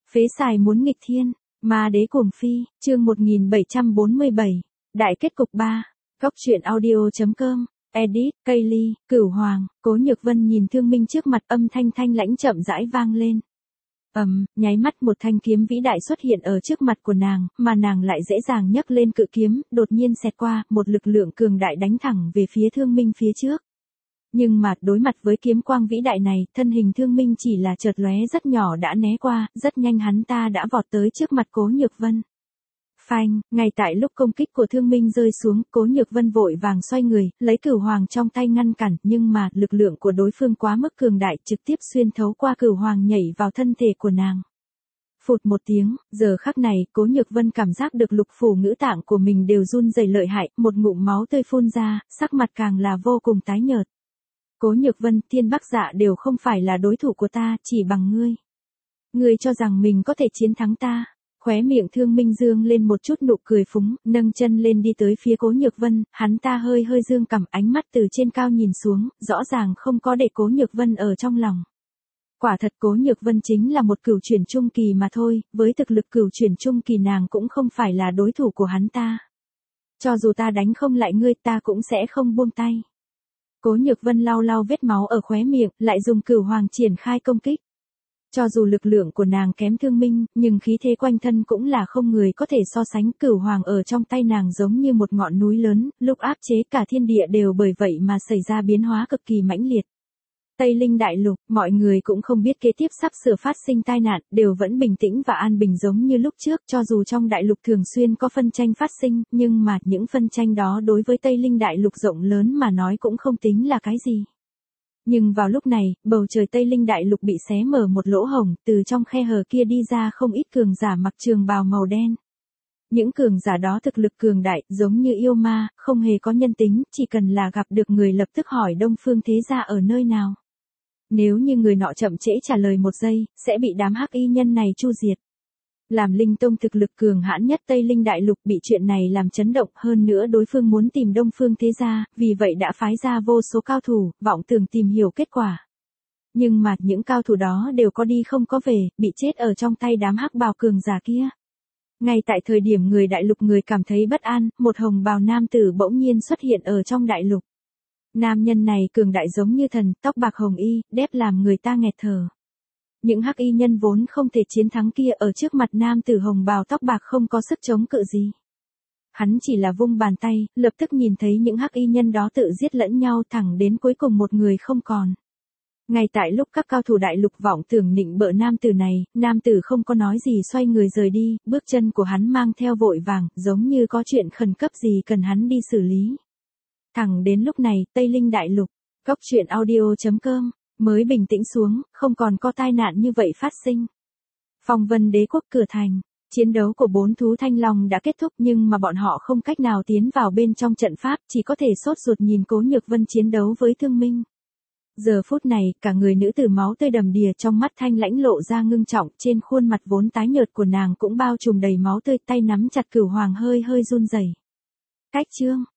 Phế xài muốn nghịch thiên, ma đế cuồng phi, chương 1747, đại kết cục 3, góc truyện audio.com, edit, Kaylee, Cửu Hoàng, Cố Nhược Vân nhìn Thương Minh trước mặt, âm thanh thanh lãnh chậm rãi vang lên. Nháy mắt một thanh kiếm vĩ đại xuất hiện ở trước mặt của nàng, mà nàng lại dễ dàng nhấc lên cự kiếm, đột nhiên xẹt qua, một lực lượng cường đại đánh thẳng về phía Thương Minh phía trước. Nhưng mà, đối mặt với kiếm quang vĩ đại này, thân hình Thương Minh chỉ là chợt lóe rất nhỏ đã né qua, rất nhanh hắn ta đã vọt tới trước mặt Cố Nhược Vân. Phanh, ngay tại lúc công kích của Thương Minh rơi xuống, Cố Nhược Vân vội vàng xoay người, lấy Cửu Hoàng trong tay ngăn cản, nhưng mà, lực lượng của đối phương quá mức cường đại, trực tiếp xuyên thấu qua Cửu Hoàng nhảy vào thân thể của nàng. Phụt một tiếng, giờ khắc này, Cố Nhược Vân cảm giác được lục phủ ngũ tạng của mình đều run rẩy lợi hại, một ngụm máu tươi phun ra, sắc mặt càng là vô cùng tái nhợt. Cố Nhược Vân, Thiên Bắc Dạ đều không phải là đối thủ của ta, chỉ bằng ngươi. Ngươi cho rằng mình có thể chiến thắng ta. Khóe miệng Thương Minh dương lên một chút nụ cười phúng, nâng chân lên đi tới phía Cố Nhược Vân, hắn ta hơi hơi dương cằm, ánh mắt từ trên cao nhìn xuống, rõ ràng không có để Cố Nhược Vân ở trong lòng. Quả thật Cố Nhược Vân chính là một cửu chuyển trung kỳ mà thôi, với thực lực cửu chuyển trung kỳ nàng cũng không phải là đối thủ của hắn ta. Cho dù ta đánh không lại ngươi, ta cũng sẽ không buông tay. Cố Nhược Vân lau lau vết máu ở khóe miệng, lại dùng Cửu Hoàng triển khai công kích. Cho dù lực lượng của nàng kém Thương Minh, nhưng khí thế quanh thân cũng là không người có thể so sánh. Cửu Hoàng ở trong tay nàng giống như một ngọn núi lớn, lúc áp chế cả thiên địa đều bởi vậy mà xảy ra biến hóa cực kỳ mãnh liệt. Tây Linh Đại Lục, mọi người cũng không biết kế tiếp sắp sửa phát sinh tai nạn, đều vẫn bình tĩnh và an bình giống như lúc trước. Cho dù trong Đại Lục thường xuyên có phân tranh phát sinh, nhưng mà những phân tranh đó đối với Tây Linh Đại Lục rộng lớn mà nói cũng không tính là cái gì. Nhưng vào lúc này, bầu trời Tây Linh Đại Lục bị xé mở một lỗ hổng, từ trong khe hở kia đi ra không ít cường giả mặc trường bào màu đen. Những cường giả đó thực lực cường đại, giống như yêu ma, không hề có nhân tính, chỉ cần là gặp được người lập tức hỏi Đông Phương Thế Gia ở nơi nào. Nếu như người nọ chậm trễ trả lời một giây, sẽ bị đám hắc y nhân này chu diệt. Làm Linh Tông thực lực cường hãn nhất Tây Linh Đại Lục bị chuyện này làm chấn động, hơn nữa đối phương muốn tìm Đông Phương Thế Gia, vì vậy đã phái ra vô số cao thủ, vọng tưởng tìm hiểu kết quả. Nhưng mà những cao thủ đó đều có đi không có về, bị chết ở trong tay đám hắc bào cường giả kia. Ngay tại thời điểm người Đại Lục người cảm thấy bất an, một hồng bào nam tử bỗng nhiên xuất hiện ở trong Đại Lục. Nam nhân này cường đại giống như thần, tóc bạc hồng y, đép làm người ta nghẹt thở. Những hắc y nhân vốn không thể chiến thắng kia ở trước mặt nam tử hồng bào tóc bạc không có sức chống cự gì. Hắn chỉ là vung bàn tay, lập tức nhìn thấy những hắc y nhân đó tự giết lẫn nhau thẳng đến cuối cùng một người không còn. Ngay tại lúc các cao thủ Đại Lục vọng tưởng nịnh bợ nam tử này, nam tử không có nói gì xoay người rời đi, bước chân của hắn mang theo vội vàng, giống như có chuyện khẩn cấp gì cần hắn đi xử lý. Thẳng đến lúc này, Tây Linh Đại Lục, góc truyện audio.com, mới bình tĩnh xuống, không còn có tai nạn như vậy phát sinh. Phong Vân Đế quốc cửa thành, chiến đấu của 4 thú thanh long đã kết thúc nhưng mà bọn họ không cách nào tiến vào bên trong trận pháp, chỉ có thể sốt ruột nhìn Cố Nhược Vân chiến đấu với Thương Minh. Giờ phút này, cả người nữ tử máu tươi đầm đìa, trong mắt thanh lãnh lộ ra ngưng trọng, trên khuôn mặt vốn tái nhợt của nàng cũng bao trùm đầy máu tươi, tay nắm chặt Cửu Hoàng hơi hơi run rẩy. Cách chương